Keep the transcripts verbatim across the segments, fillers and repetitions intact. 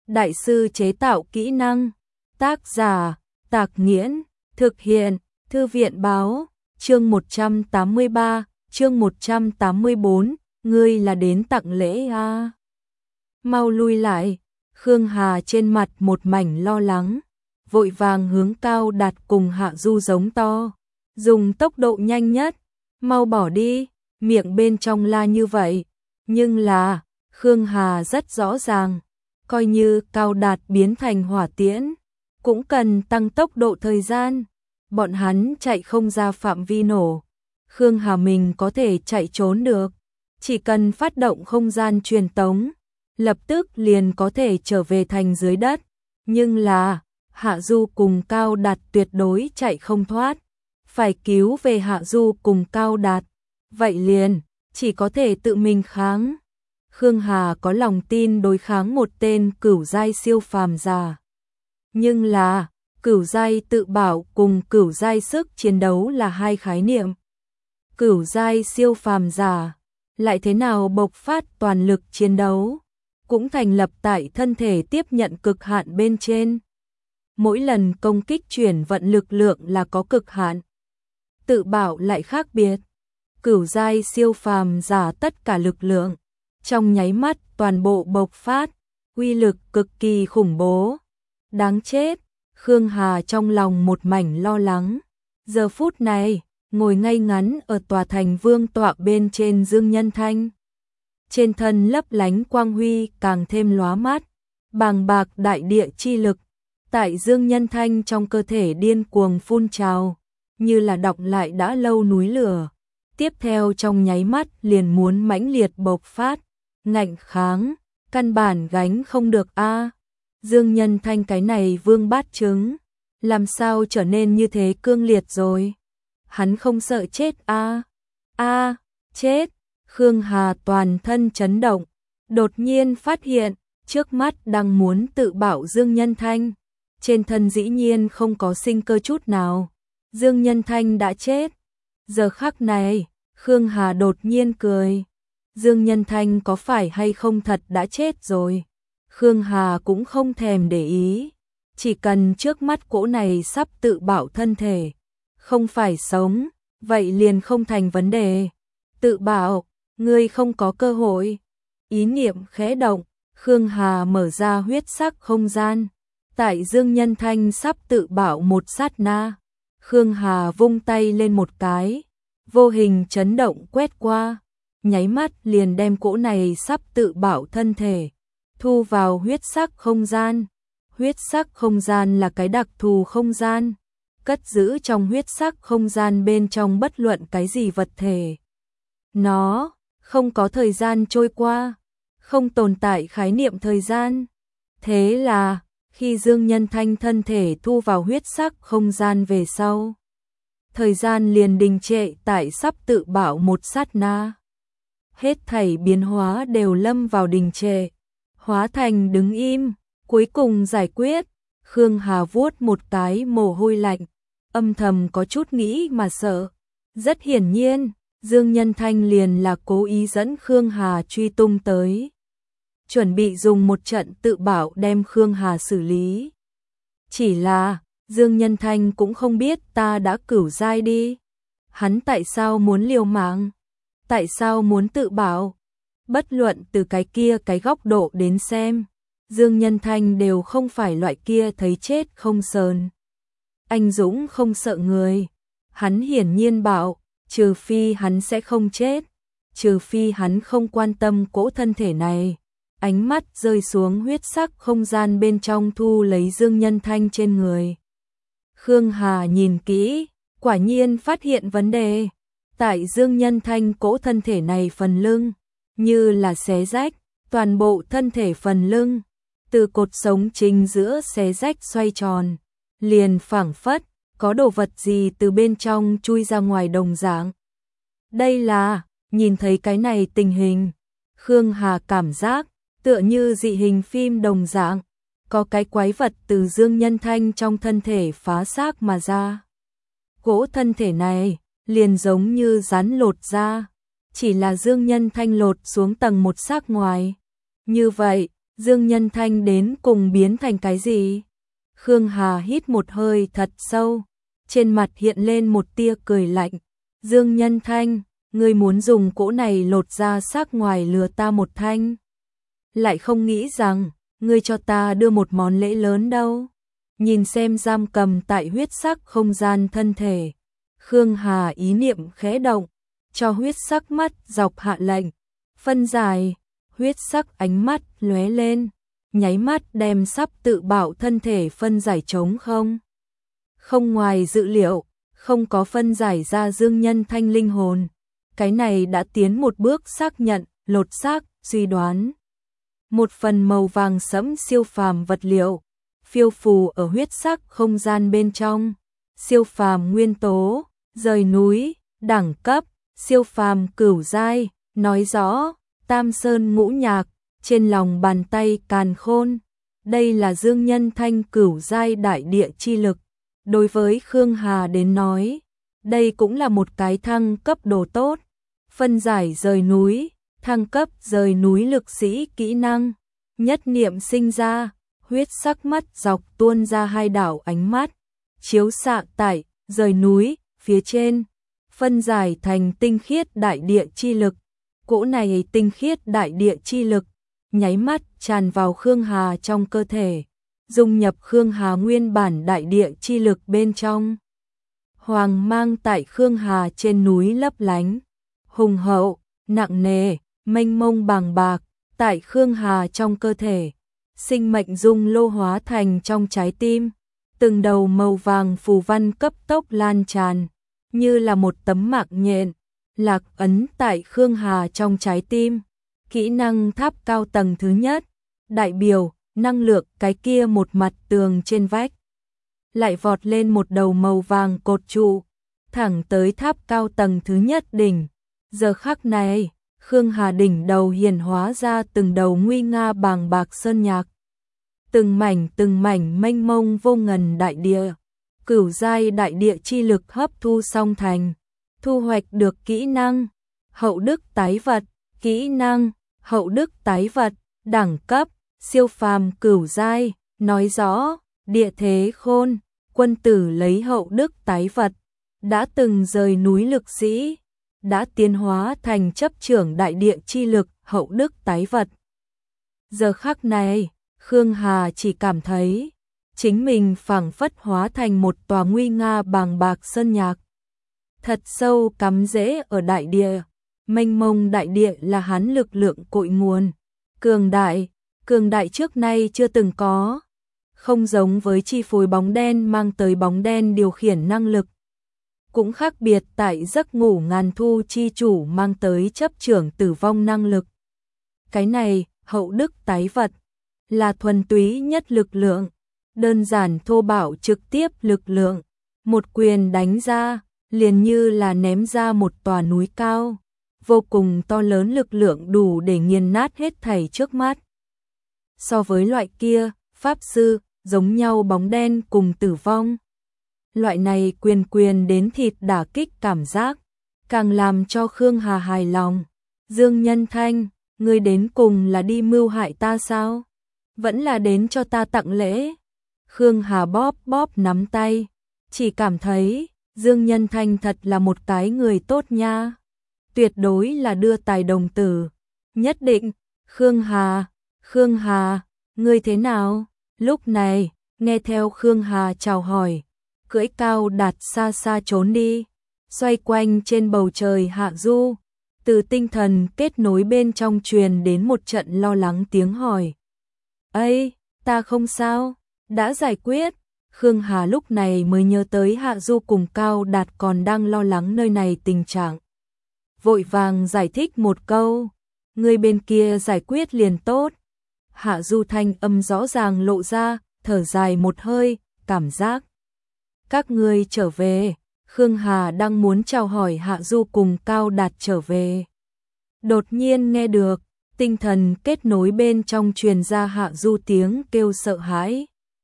đại sư chế tạo kỹ năng. Tác giả, Tạc Nghiễn, thực hiện, Thư viện báo, chương một trăm tám mươi ba, chương một trăm tám mươi bốn, ngươi là đến tặng lễ à? Mau lui lại, Khương Hà trên mặt một mảnh lo lắng, vội vàng hướng Cao Đạt cùng Hạ Du giống to, dùng tốc độ nhanh nhất, mau bỏ đi, miệng bên trong la như vậy, nhưng là, Khương Hà rất rõ ràng, coi như Cao Đạt biến thành hỏa tiễn, cũng cần tăng tốc độ thời gian, bọn hắn chạy không ra phạm vi nổ, Khương Hà mình có thể chạy trốn được, chỉ cần phát động không gian truyền tống, lập tức liền có thể trở về thành dưới đất, nhưng là, Hạ Du cùng Cao Đạt tuyệt đối chạy không thoát, phải cứu về Hạ Du cùng Cao Đạt, vậy liền, chỉ có thể tự mình kháng. Khương Hà có lòng tin đối kháng một tên cửu giai siêu phàm giả. Nhưng là, cửu giai tự bảo cùng cửu giai sức chiến đấu là hai khái niệm. Cửu giai siêu phàm giả, lại thế nào bộc phát toàn lực chiến đấu, cũng thành lập tại thân thể tiếp nhận cực hạn bên trên. Mỗi lần công kích chuyển vận lực lượng là có cực hạn. Tự bảo lại khác biệt. Cửu giai siêu phàm giả tất cả lực lượng, trong nháy mắt toàn bộ bộc phát, uy lực cực kỳ khủng bố. Đáng chết, Khương Hà trong lòng một mảnh lo lắng. Giờ phút này, ngồi ngay ngắn ở tòa thành vương tọa bên trên Dương Nhân Thanh. Trên thân lấp lánh quang huy càng thêm lóa mắt, bàng bạc đại địa chi lực, tại Dương Nhân Thanh trong cơ thể điên cuồng phun trào, như là đọng lại đã lâu núi lửa. Tiếp theo trong nháy mắt liền muốn mãnh liệt bộc phát, ngạnh kháng, căn bản gánh không được a. Dương Nhân Thanh cái này vương bát trứng, làm sao trở nên như thế cương liệt rồi? Hắn không sợ chết a? A, chết. Khương Hà toàn thân chấn động, đột nhiên phát hiện, trước mắt đang muốn tự bảo Dương Nhân Thanh, trên thân dĩ nhiên không có sinh cơ chút nào. Dương Nhân Thanh đã chết. Giờ khắc này, Khương Hà đột nhiên cười. Dương Nhân Thanh có phải hay không thật đã chết rồi? Khương Hà cũng không thèm để ý. Chỉ cần trước mắt cỗ này sắp tự bảo thân thể, không phải sống, vậy liền không thành vấn đề. Tự bảo, ngươi không có cơ hội. Ý niệm khẽ động, Khương Hà mở ra huyết sắc không gian. Tại Dương Nhân Thanh sắp tự bảo một sát na, Khương Hà vung tay lên một cái, vô hình chấn động quét qua, nháy mắt liền đem cỗ này sắp tự bảo thân thể, thu vào huyết sắc không gian. Huyết sắc không gian là cái đặc thù không gian, cất giữ trong huyết sắc không gian bên trong bất luận cái gì vật thể. Nó không có thời gian trôi qua, không tồn tại khái niệm thời gian. Thế là, khi Dương Nhân Thanh thân thể thu vào huyết sắc không gian về sau, thời gian liền đình trệ tại sắp tự bảo một sát na. Hết thảy biến hóa đều lâm vào đình trệ, hóa thành đứng im, cuối cùng giải quyết. Khương Hà vuốt một cái mồ hôi lạnh, âm thầm có chút nghĩ mà sợ. Rất hiển nhiên, Dương Nhân Thanh liền là cố ý dẫn Khương Hà truy tung tới, chuẩn bị dùng một trận tự bảo đem Khương Hà xử lý. Chỉ là, Dương Nhân Thanh cũng không biết ta đã cửu giai đi. Hắn tại sao muốn liều mạng? Tại sao muốn tự bảo? Bất luận từ cái kia cái góc độ đến xem, Dương Nhân Thanh đều không phải loại kia thấy chết không sờn. Anh Dũng không sợ người. Hắn hiển nhiên bảo, trừ phi hắn sẽ không chết, trừ phi hắn không quan tâm cỗ thân thể này. Ánh mắt rơi xuống huyết sắc không gian bên trong thu lấy Dương Nhân Thanh trên người. Khương Hà nhìn kỹ, quả nhiên phát hiện vấn đề. Tại Dương Nhân Thanh cỗ thân thể này phần lưng, như là xé rách, toàn bộ thân thể phần lưng, từ cột sống chính giữa xé rách xoay tròn, liền phảng phất, có đồ vật gì từ bên trong chui ra ngoài đồng dạng. Đây là, nhìn thấy cái này tình hình, Khương Hà cảm giác, tựa như dị hình phim đồng dạng, có cái quái vật từ Dương Nhân Thanh trong thân thể phá xác mà ra. Cỗ thân thể này, liền giống như rắn lột ra, chỉ là Dương Nhân Thanh lột xuống tầng một xác ngoài. Như vậy, Dương Nhân Thanh đến cùng biến thành cái gì? Khương Hà hít một hơi thật sâu, trên mặt hiện lên một tia cười lạnh. Dương Nhân Thanh, ngươi muốn dùng cỗ này lột ra xác ngoài lừa ta một thanh. Lại không nghĩ rằng, ngươi cho ta đưa một món lễ lớn đâu. Nhìn xem giam cầm tại huyết sắc không gian thân thể. Khương Hà ý niệm khẽ động, cho huyết sắc mắt dọc hạ lệnh. Phân giải, huyết sắc ánh mắt lóe lên, nháy mắt đem sắp tự bạo thân thể phân giải trống không. Không ngoài dự liệu, không có phân giải ra Dương Nhân Thanh linh hồn. Cái này đã tiến một bước xác nhận, lột xác, suy đoán. Một phần màu vàng sẫm siêu phàm vật liệu, phiêu phù ở huyết sắc không gian bên trong. Siêu phàm nguyên tố, rời núi, đẳng cấp, siêu phàm cửu giai, nói rõ, Tam Sơn ngũ nhạc, trên lòng bàn tay càn khôn. Đây là Dương Nhân Thanh cửu giai đại địa chi lực. Đối với Khương Hà đến nói, đây cũng là một cái thăng cấp đồ tốt. Phân giải rời núi, thăng cấp rời núi lực sĩ kỹ năng. Nhất niệm sinh ra, huyết sắc mắt dọc tuôn ra hai đảo ánh mắt, chiếu xạ tại, rời núi, phía trên. Phân giải thành tinh khiết đại địa chi lực. Cỗ này tinh khiết đại địa chi lực, nháy mắt tràn vào Khương Hà trong cơ thể, dung nhập Khương Hà nguyên bản đại địa chi lực bên trong. Hoàng mang tại Khương Hà trên núi lấp lánh, hùng hậu, nặng nề, mênh mông bàng bạc, tại Khương Hà trong cơ thể, sinh mệnh dung lô hóa thành trong trái tim, từng đầu màu vàng phù văn cấp tốc lan tràn, như là một tấm mạng nhện, lạc ấn tại Khương Hà trong trái tim. Kỹ năng tháp cao tầng thứ nhất, đại biểu, năng lượng cái kia một mặt tường trên vách. Lại vọt lên một đầu màu vàng cột trụ, thẳng tới tháp cao tầng thứ nhất đỉnh. Giờ khắc này, Khương Hà đỉnh đầu hiển hóa ra từng đầu nguy nga bàng bạc sơn nhạc. Từng mảnh từng mảnh mênh mông vô ngần đại địa, cửu giai đại địa chi lực hấp thu song thành. Thu hoạch được kỹ năng, hậu đức tái vật, kỹ năng, hậu đức tái vật, đẳng cấp, siêu phàm cửu giai, nói rõ, địa thế khôn, quân tử lấy hậu đức tái vật, đã từng rời núi lực sĩ, đã tiến hóa thành chấp trưởng đại địa chi lực, hậu đức tái vật. Giờ khắc này, Khương Hà chỉ cảm thấy, chính mình phảng phất hóa thành một tòa nguy nga bàng bạc sơn nhạc. Thật sâu cắm rễ ở đại địa, mênh mông đại địa là hắn lực lượng cội nguồn, cường đại, cường đại trước nay chưa từng có, không giống với chi phối bóng đen mang tới bóng đen điều khiển năng lực, cũng khác biệt tại giấc ngủ ngàn thu chi chủ mang tới chấp trưởng tử vong năng lực. Cái này, hậu đức tái vật, là thuần túy nhất lực lượng, đơn giản thô bạo trực tiếp lực lượng, một quyền đánh ra, liền như là ném ra một tòa núi cao, vô cùng to lớn lực lượng đủ để nghiền nát hết thảy trước mắt. So với loại kia, pháp sư, giống nhau bóng đen cùng tử vong. Loại này quyền quyền đến thịt đả kích cảm giác, càng làm cho Khương Hà hài lòng. Dương Nhân Thanh, ngươi đến cùng là đi mưu hại ta sao? Vẫn là đến cho ta tặng lễ. Khương Hà bóp bóp nắm tay, chỉ cảm thấy Dương Nhân Thanh thật là một cái người tốt nha. Tuyệt đối là đưa tài đồng tử. Nhất định, Khương Hà, Khương Hà, ngươi thế nào? Lúc này, nghe theo Khương Hà chào hỏi, cưỡi cao đạt xa xa trốn đi, xoay quanh trên bầu trời hạ du. Từ tinh thần kết nối bên trong truyền đến một trận lo lắng tiếng hỏi. Ây, ta không sao, đã giải quyết. Khương Hà lúc này mới nhớ tới Hạ Du cùng Cao Đạt còn đang lo lắng nơi này tình trạng. Vội vàng giải thích một câu, người bên kia giải quyết liền tốt. Hạ Du thanh âm rõ ràng lộ ra, thở dài một hơi, cảm giác. Các ngươi trở về, Khương Hà đang muốn chào hỏi Hạ Du cùng Cao Đạt trở về. Đột nhiên nghe được, tinh thần kết nối bên trong truyền ra Hạ Du tiếng kêu sợ hãi.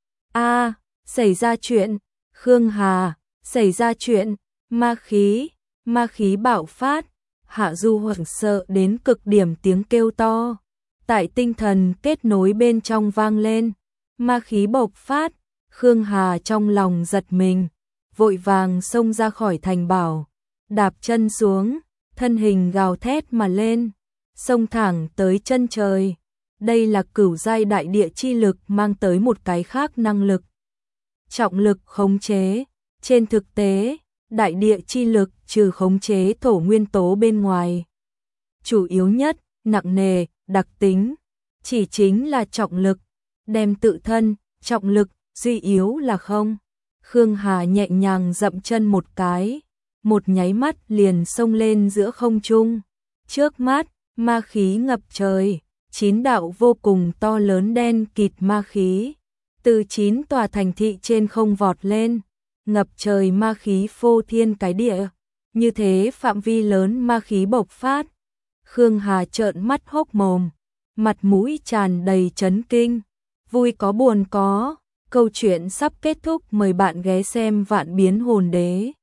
A, xảy ra chuyện, Khương Hà, xảy ra chuyện, ma khí, ma khí bạo phát. Hạ Du hoảng sợ đến cực điểm tiếng kêu to. tại tinh thần kết nối bên trong vang lên, ma khí bộc phát, Khương Hà trong lòng giật mình, vội vàng xông ra khỏi thành bảo, đạp chân xuống, thân hình gào thét mà lên, xông thẳng tới chân trời. Đây là cửu giai đại địa chi lực mang tới một cái khác năng lực. Trọng lực khống chế, trên thực tế, đại địa chi lực trừ khống chế thổ nguyên tố bên ngoài. Chủ yếu nhất, nặng nề, đặc tính, chỉ chính là trọng lực, đem tự thân, trọng lực, duy yếu là không. Khương Hà nhẹ nhàng dậm chân một cái, một nháy mắt liền xông lên giữa không trung. Trước mắt, ma khí ngập trời, chín đạo vô cùng to lớn đen kịt ma khí. Từ chín tòa thành thị trên không vọt lên, ngập trời ma khí phô thiên cái địa. Như thế phạm vi lớn ma khí bộc phát. Khương Hà trợn mắt hốc mồm, mặt mũi tràn đầy chấn kinh. Vui có buồn có, câu chuyện sắp kết thúc, mời bạn ghé xem Vạn Biến Hồn Đế.